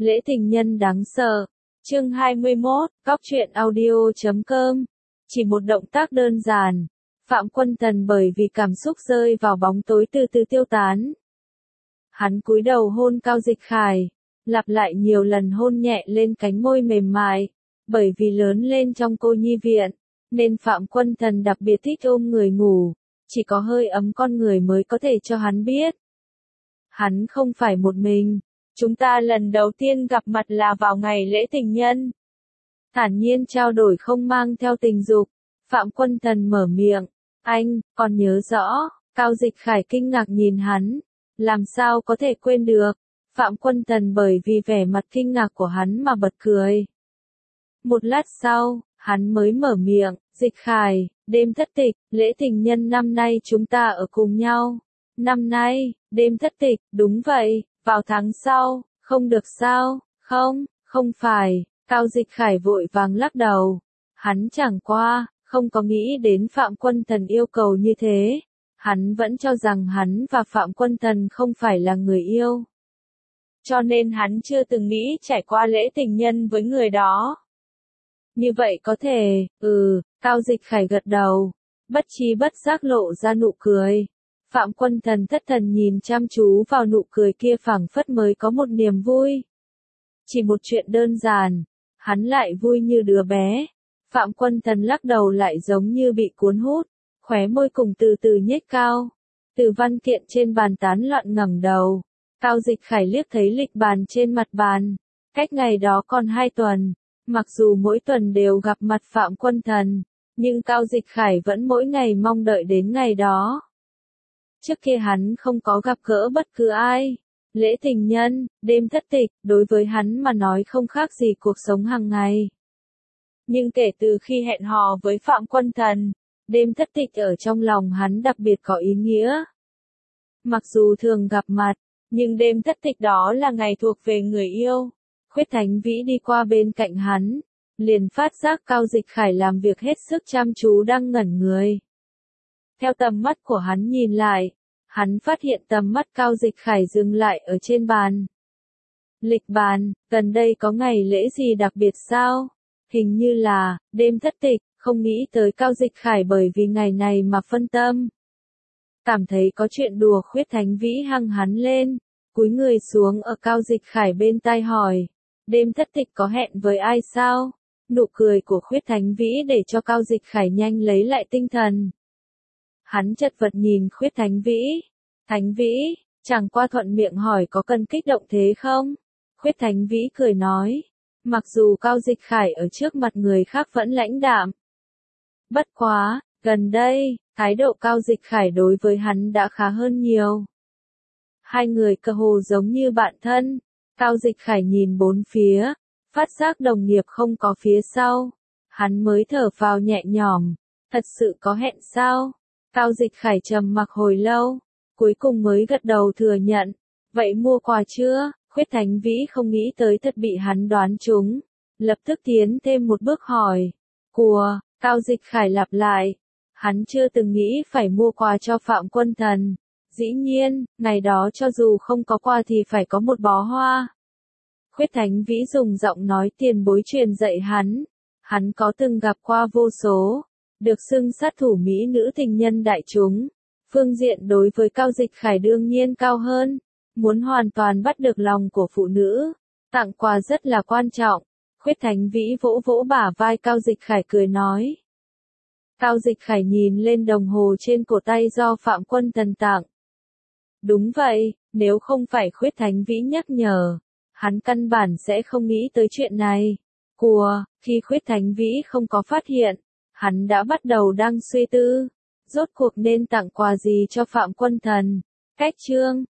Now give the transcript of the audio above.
Lễ tình nhân đáng sợ. Chương 21, Cóc truyện audio.com. Chỉ một động tác đơn giản, Phạm Quân Tần bởi vì cảm xúc rơi vào bóng tối từ từ tiêu tán. Hắn cúi đầu hôn Cao Dịch Khải, lặp lại nhiều lần hôn nhẹ lên cánh môi mềm mại. Bởi vì lớn lên trong cô nhi viện, nên Phạm Quân Tần đặc biệt thích ôm người ngủ, chỉ có hơi ấm con người mới có thể cho hắn biết. Hắn không phải một mình, chúng ta lần đầu tiên gặp mặt là vào ngày lễ tình nhân. Thản nhiên trao đổi không mang theo tình dục, Phạm Quân Tần mở miệng, anh, còn nhớ rõ. Cao Dịch Khải kinh ngạc nhìn hắn, làm sao có thể quên được. Phạm Quân Tần bởi vì vẻ mặt kinh ngạc của hắn mà bật cười. Một lát sau, hắn mới mở miệng, Dịch Khải, đêm thất tịch, lễ tình nhân năm nay chúng ta ở cùng nhau. Năm nay, đêm thất tịch, đúng vậy, vào tháng sau, không được sao, không phải. Cao Dịch Khải vội vàng lắc đầu. Hắn chẳng qua, không có nghĩ đến Phạm Quân Tần yêu cầu như thế. Hắn vẫn cho rằng hắn và Phạm Quân Tần không phải là người yêu. Cho nên hắn chưa từng nghĩ trải qua lễ tình nhân với người đó. Như vậy có thể, Cao Dịch Khải gật đầu, bất tri bất giác lộ ra nụ cười. Phạm Quân Tần thất thần nhìn chăm chú vào nụ cười kia phảng phất mới có một niềm vui. Chỉ một chuyện đơn giản, hắn lại vui như đứa bé. Phạm Quân Tần lắc đầu lại giống như bị cuốn hút, khóe môi cùng từ từ nhếch cao. Từ văn kiện trên bàn tán loạn ngẩng đầu. Cao Dịch Khải liếc thấy lịch bàn trên mặt bàn. Cách ngày đó còn 2 tuần. Mặc dù mỗi tuần đều gặp mặt Phạm Quân Tần, nhưng Cao Dịch Khải vẫn mỗi ngày mong đợi đến ngày đó. Trước kia hắn không có gặp gỡ bất cứ ai. Lễ tình nhân, đêm thất tịch, đối với hắn mà nói không khác gì cuộc sống hàng ngày. Nhưng kể từ khi hẹn hò với Phạm Quân Tần, đêm thất tịch ở trong lòng hắn đặc biệt có ý nghĩa. Mặc dù thường gặp mặt, nhưng đêm thất tịch đó là ngày thuộc về người yêu. Khuyết Thánh Vĩ đi qua bên cạnh hắn, liền phát giác Cao Dịch Khải làm việc hết sức chăm chú đang ngẩn người. Theo tầm mắt của hắn nhìn lại, hắn phát hiện tầm mắt Cao Dịch Khải dừng lại ở trên bàn. Lịch bàn, gần đây có ngày lễ gì đặc biệt sao? Hình như là, đêm thất tịch, không nghĩ tới Cao Dịch Khải bởi vì ngày này mà phân tâm. Cảm thấy có chuyện đùa Khuyết Thánh Vĩ hăng hắn lên, cúi người xuống ở Cao Dịch Khải bên tai hỏi. Đêm thất tịch có hẹn với ai sao? Nụ cười của Khuyết Thánh Vĩ để cho Cao Dịch Khải nhanh lấy lại tinh thần. Hắn chật vật nhìn Khuyết Thánh Vĩ. Thánh Vĩ, chẳng qua thuận miệng hỏi có cần kích động thế không? Khuyết Thánh Vĩ cười nói. Mặc dù Cao Dịch Khải ở trước mặt người khác vẫn lãnh đạm. Bất quá, gần đây, thái độ Cao Dịch Khải đối với hắn đã khá hơn nhiều. Hai người cơ hồ giống như bạn thân. Cao Dịch Khải nhìn bốn phía, phát giác đồng nghiệp không có phía sau. Hắn mới thở phào nhẹ nhõm. Thật sự có hẹn sao? Cao Dịch Khải trầm mặc hồi lâu, cuối cùng mới gật đầu thừa nhận. Vậy mua quà chưa? Khuyết Thánh Vĩ không nghĩ tới thật bị hắn đoán trúng. Lập tức tiến thêm một bước hỏi. Quà, Cao Dịch Khải lặp lại. Hắn chưa từng nghĩ phải mua quà cho Phạm Quân Tần. Dĩ nhiên, ngày đó cho dù không có quà thì phải có một bó hoa. Khuyết Thánh Vĩ dùng giọng nói tiền bối truyền dạy hắn. Hắn có từng gặp qua vô số, được xưng sát thủ mỹ nữ tình nhân đại chúng. Phương diện đối với Cao Dịch Khải đương nhiên cao hơn. Muốn hoàn toàn bắt được lòng của phụ nữ, tặng quà rất là quan trọng. Khuyết Thánh Vĩ vỗ vỗ bả vai Cao Dịch Khải cười nói. Cao Dịch Khải nhìn lên đồng hồ trên cổ tay do Phạm Quân Tần tặng. Đúng vậy, nếu không phải Khuyết Thánh Vĩ nhắc nhở, hắn căn bản sẽ không nghĩ tới chuyện này. Khi Khuyết Thánh Vĩ không có phát hiện, hắn đã bắt đầu đang suy tư, rốt cuộc nên tặng quà gì cho Phạm Quân Tần. Cách chương